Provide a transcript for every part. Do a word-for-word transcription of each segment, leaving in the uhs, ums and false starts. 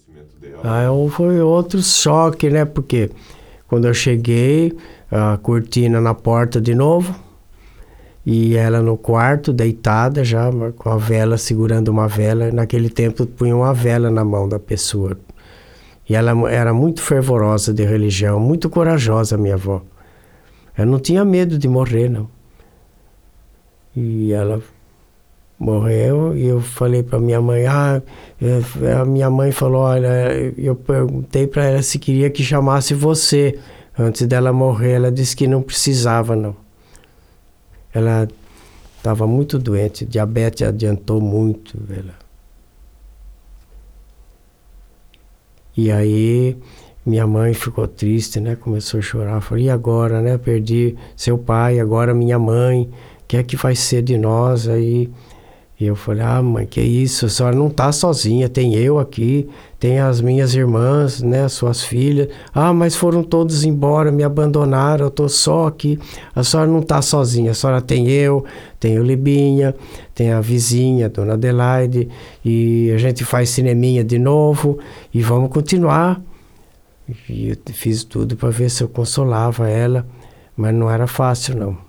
falecimento dela? Ah, foi outro choque, né? Porque quando eu cheguei, a cortina na porta de novo, e ela no quarto, deitada já, com a vela, segurando uma vela. Naquele tempo, punha uma vela na mão da pessoa. E ela era muito fervorosa de religião, muito corajosa, minha avó. Ela não tinha medo de morrer, não. E ela morreu, e eu falei para minha mãe, ah, a minha mãe falou, olha, eu perguntei para ela se queria que chamasse você. Antes dela morrer, ela disse que não precisava, não. Ela estava muito doente, diabetes adiantou muito. Ela. E aí, minha mãe ficou triste, né? Começou a chorar. Falei, e agora, né? Perdi seu pai, agora minha mãe. O que é que vai ser de nós? Aí e eu falei, ah, mãe, que isso? A senhora não está sozinha, tem eu aqui, tem as minhas irmãs, né? As suas filhas. Ah, mas foram todos embora, me abandonaram, eu estou só aqui. A senhora não está sozinha, a senhora tem eu, tem o Libinha, tem a vizinha, a dona Adelaide, e a gente faz cineminha de novo, e vamos continuar. E eu fiz tudo para ver se eu consolava ela, mas não era fácil, não.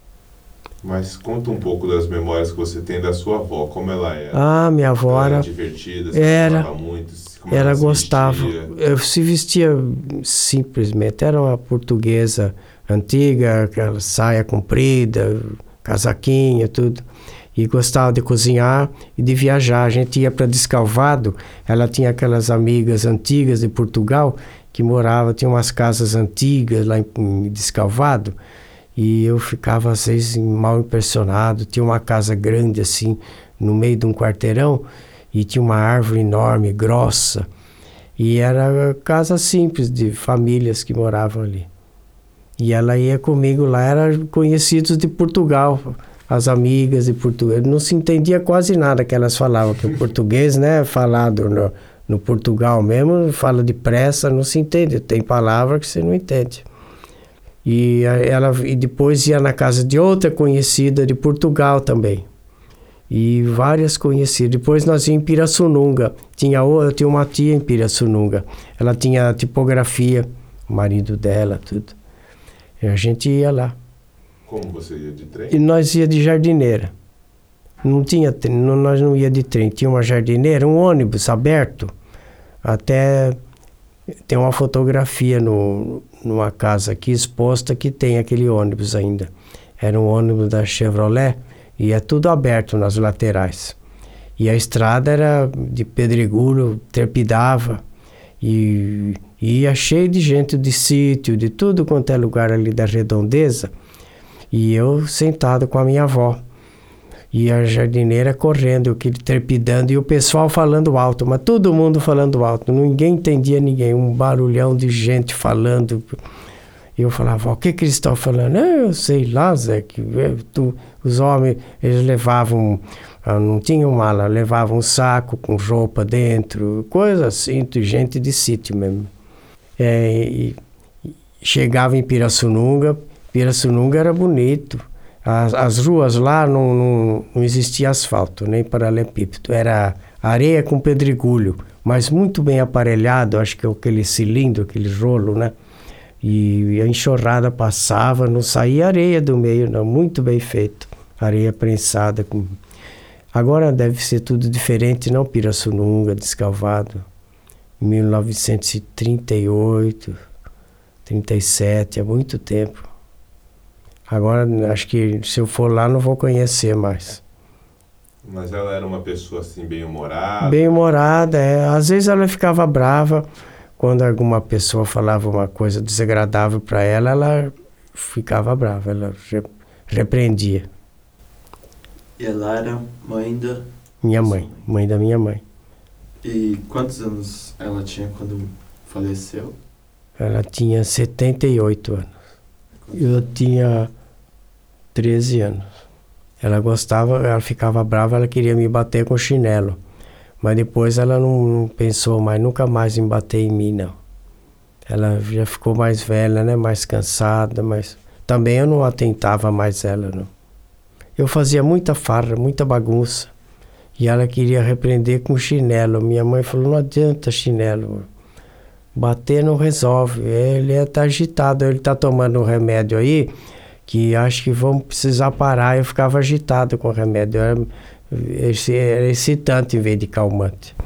Mas conta um pouco das memórias que você tem da sua avó, como ela era. Ah, minha avó ela era... era divertida, você era, falava muito, como ela ela se gostava. vestia. Eu se vestia simplesmente, era uma portuguesa antiga, aquela saia comprida, casaquinho, tudo. E gostava de cozinhar e de viajar. A gente ia para Descalvado, ela tinha aquelas amigas antigas de Portugal que moravam, tinha umas casas antigas lá em Descalvado. E eu ficava, às vezes, mal impressionado. Tinha uma casa grande, assim, no meio de um quarteirão, e tinha uma árvore enorme, grossa. E era casa simples, de famílias que moravam ali. E ela ia comigo lá, eram conhecidos de Portugal, as amigas de Portugal. Não se entendia quase nada que elas falavam, que o português, né, falado no, no Portugal mesmo, fala depressa, não se entende. Tem palavra que você não entende. E, ela, e depois ia na casa de outra conhecida de Portugal também. E várias conhecidas. Depois nós íamos em Pirassununga. Tinha, eu tinha uma tia em Pirassununga. Ela tinha tipografia, o marido dela, tudo. E a gente ia lá. Como você ia de trem? E nós ia de jardineira. Não tinha trem, não, nós não ia de trem. Tinha uma jardineira, um ônibus aberto. Até tem uma fotografia no... numa casa aqui exposta que tem aquele ônibus ainda. Era um ônibus da Chevrolet e é tudo aberto nas laterais. E a estrada era de pedregulho, trepidava e, e ia cheio de gente de sítio, de tudo quanto é lugar ali da redondeza. E eu sentado com a minha avó. E a jardineira correndo, aquele trepidando, e o pessoal falando alto, mas todo mundo falando alto, ninguém entendia ninguém, um barulhão de gente falando. E eu falava, o que que eles estão falando? Ah, eu sei lá, Zé, que tu, os homens, eles levavam, não tinham mala, levavam um saco com roupa dentro, coisa assim, gente de sítio mesmo. É, e, e chegava em Pirassununga, Pirassununga era bonito. As, as ruas lá não, não, não existia asfalto, nem paralelepípedo. Era areia com pedregulho, mas muito bem aparelhado, acho que é aquele cilindro, aquele rolo, né? E a enxurrada passava, não saía areia do meio, não. Muito bem feito. Areia prensada. Com... Agora deve ser tudo diferente, não? Pirassununga, Descalvado. Em mil novecentos e trinta e oito, trinta e sete, há muito tempo. Agora, acho que se eu for lá, não vou conhecer mais. Mas ela era uma pessoa, assim, bem-humorada? Bem-humorada, é. Às vezes ela ficava brava. Quando alguma pessoa falava uma coisa desagradável para ela, ela ficava brava, ela repreendia. E ela era mãe da... Minha mãe, mãe da minha mãe. E quantos anos ela tinha quando faleceu? Ela tinha setenta e oito anos. Eu tinha treze anos. Ela gostava, ela ficava brava, ela queria me bater com chinelo. Mas depois ela não, não pensou mais, nunca mais em bater em mim, não. Ela já ficou mais velha, né? Mais cansada, mas também eu não atentava mais ela, não. Eu fazia muita farra, muita bagunça. E ela queria repreender com chinelo. Minha mãe falou, não adianta chinelo. Bater não resolve. Ele está agitado, ele está tomando um remédio aí, que acho que vão precisar parar. Eu ficava agitado com o remédio. Era, era excitante em vez de calmante.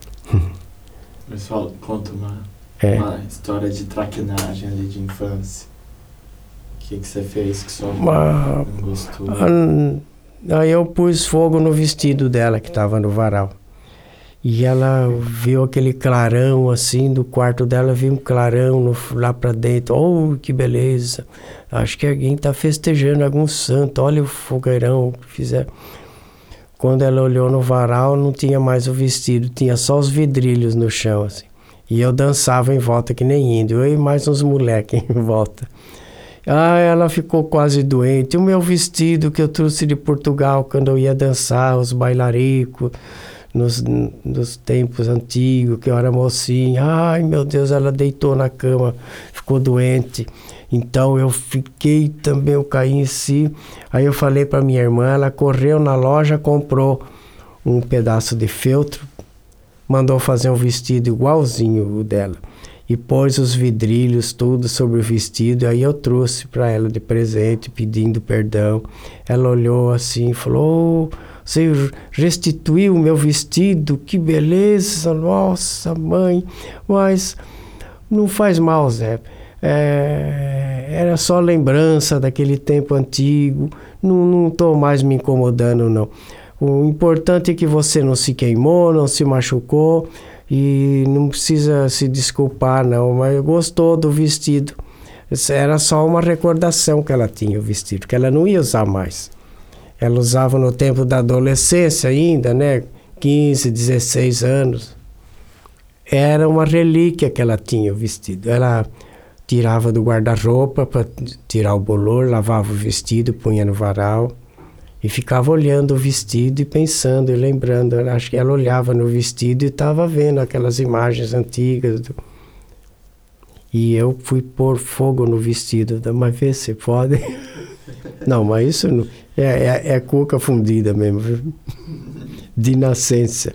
Mas fala, conta uma, É. uma história de traquinagem ali de infância. O que, que você fez que sua mãe Uma- não gostou? Ah, Aí eu pus fogo no vestido dela que estava no varal. E ela viu aquele clarão assim do quarto dela, viu um clarão no, lá para dentro. Oh, que beleza! Acho que alguém está festejando algum santo. Olha o fogueirão que fizeram. Quando ela olhou no varal, não tinha mais o vestido, tinha só os vidrilhos no chão assim. E eu dançava em volta que nem índio, eu e mais uns moleques em volta. Ah, ela ficou quase doente. O meu vestido que eu trouxe de Portugal quando eu ia dançar, os bailaricos, nos, nos tempos antigos, que eu era mocinha. Ai, meu Deus, ela deitou na cama, ficou doente. Então eu fiquei também, eu caí em si. Aí eu falei para minha irmã, ela correu na loja, comprou um pedaço de feltro, mandou fazer um vestido igualzinho o dela. E pôs os vidrilhos tudo sobre o vestido. Aí eu trouxe para ela de presente, pedindo perdão. Ela olhou assim e falou, oh, você restituiu o meu vestido, que beleza, nossa mãe. Mas não faz mal, Zé. É, era só lembrança daquele tempo antigo. Não, não estou mais me incomodando, não. O importante é que você não se queimou, não se machucou. E não precisa se desculpar, não, mas gostou do vestido. Era só uma recordação que ela tinha, o vestido, que ela não ia usar mais. Ela usava no tempo da adolescência ainda, né? quinze, dezesseis anos. Era uma relíquia que ela tinha, o vestido. Ela tirava do guarda-roupa para tirar o bolor, lavava o vestido, punha no varal. E ficava olhando o vestido e pensando e lembrando. Acho que ela olhava no vestido e estava vendo aquelas imagens antigas. Do... E eu fui pôr fogo no vestido. Mas vê se pode. Não, mas isso não... é, é, é cuca fundida mesmo. Viu? De nascença.